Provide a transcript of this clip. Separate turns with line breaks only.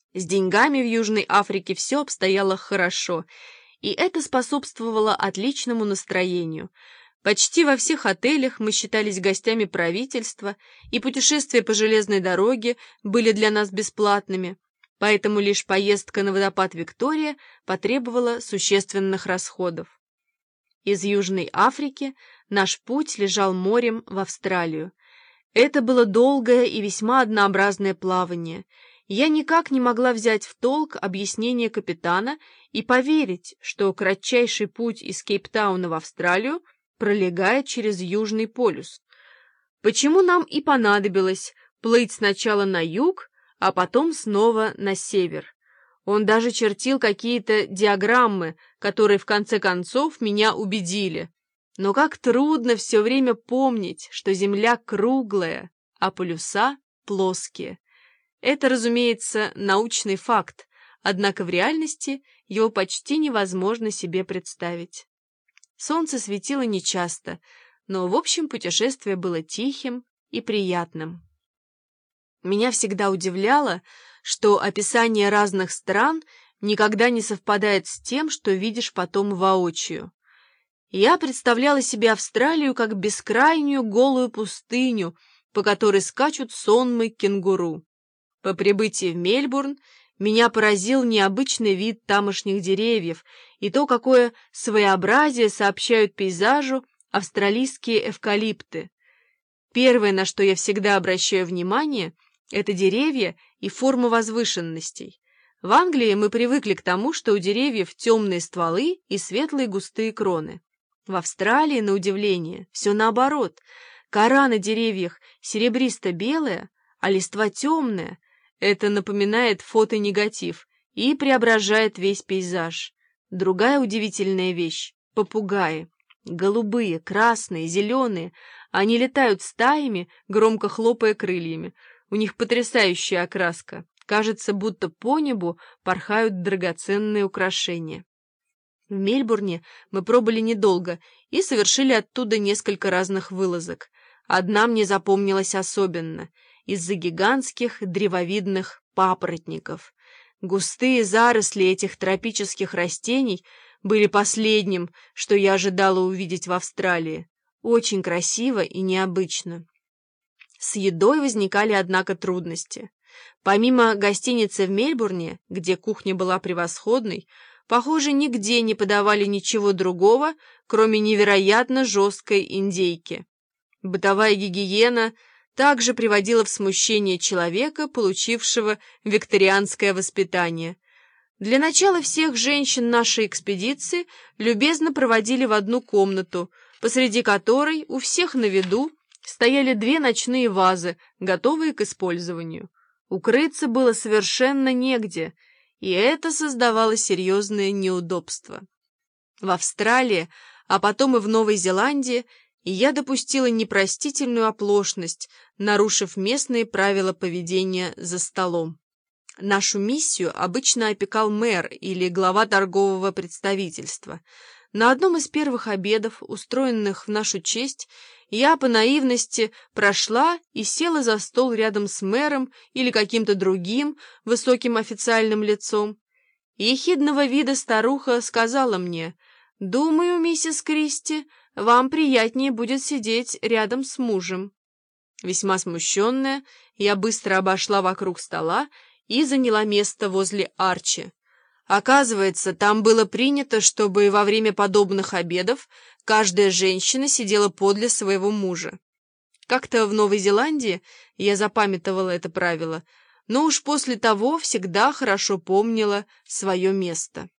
С деньгами в Южной Африке все обстояло хорошо, и это способствовало отличному настроению. Почти во всех отелях мы считались гостями правительства, и путешествия по железной дороге были для нас бесплатными, поэтому лишь поездка на водопад Виктория потребовала существенных расходов. Из Южной Африки наш путь лежал морем в Австралию. Это было долгое и весьма однообразное плавание. Я никак не могла взять в толк объяснение капитана и поверить, что кратчайший путь из Кейптауна в Австралию пролегает через Южный полюс. Почему нам и понадобилось плыть сначала на юг, а потом снова на север? Он даже чертил какие-то диаграммы, которые в конце концов меня убедили. Но как трудно все время помнить, что Земля круглая, а полюса плоские. Это, разумеется, научный факт, однако в реальности его почти невозможно себе представить. Солнце светило нечасто, но, в общем, путешествие было тихим и приятным. Меня всегда удивляло, что описание разных стран никогда не совпадает с тем, что видишь потом воочию. Я представляла себе Австралию как бескрайнюю голую пустыню, по которой скачут сонмы кенгуру. По прибытии в Мельбурн меня поразил необычный вид тамошних деревьев и то, какое своеобразие сообщают пейзажу австралийские эвкалипты. Первое, на что я всегда обращаю внимание, это деревья и форма возвышенностей. В Англии мы привыкли к тому, что у деревьев темные стволы и светлые густые кроны. В Австралии, на удивление, все наоборот. Кора на деревьях серебристо-белая, а листва темная. Это напоминает фотонегатив и преображает весь пейзаж. Другая удивительная вещь — попугаи. Голубые, красные, зеленые. Они летают стаями, громко хлопая крыльями. У них потрясающая окраска. Кажется, будто по небу порхают драгоценные украшения. В Мельбурне мы пробыли недолго и совершили оттуда несколько разных вылазок. Одна мне запомнилась особенно — из-за гигантских древовидных папоротников. Густые заросли этих тропических растений были последним, что я ожидала увидеть в Австралии. Очень красиво и необычно. С едой возникали, однако, трудности. Помимо гостиницы в Мельбурне, где кухня была превосходной, похоже, нигде не подавали ничего другого, кроме невероятно жесткой индейки. Бытовая гигиена также приводила в смущение человека, получившего викторианское воспитание. Для начала всех женщин нашей экспедиции любезно проводили в одну комнату, посреди которой у всех на виду стояли 2 ночные вазы, готовые к использованию. Укрыться было совершенно негде, и это создавало серьезные неудобства. В Австралии, а потом и в Новой Зеландии, я допустила непростительную оплошность, нарушив местные правила поведения за столом. Нашу миссию обычно опекал мэр или глава торгового представительства. На одном из первых обедов, устроенных в нашу честь, я по наивности прошла и села за стол рядом с мэром или каким-то другим высоким официальным лицом. Ехидного вида старуха сказала мне: «Думаю, миссис Кристи, вам приятнее будет сидеть рядом с мужем». Весьма смущенная, я быстро обошла вокруг стола и заняла место возле Арчи. Оказывается, там было принято, чтобы во время подобных обедов каждая женщина сидела подле своего мужа. Как-то в Новой Зеландии я запамятовала это правило, но уж после того всегда хорошо помнила свое место.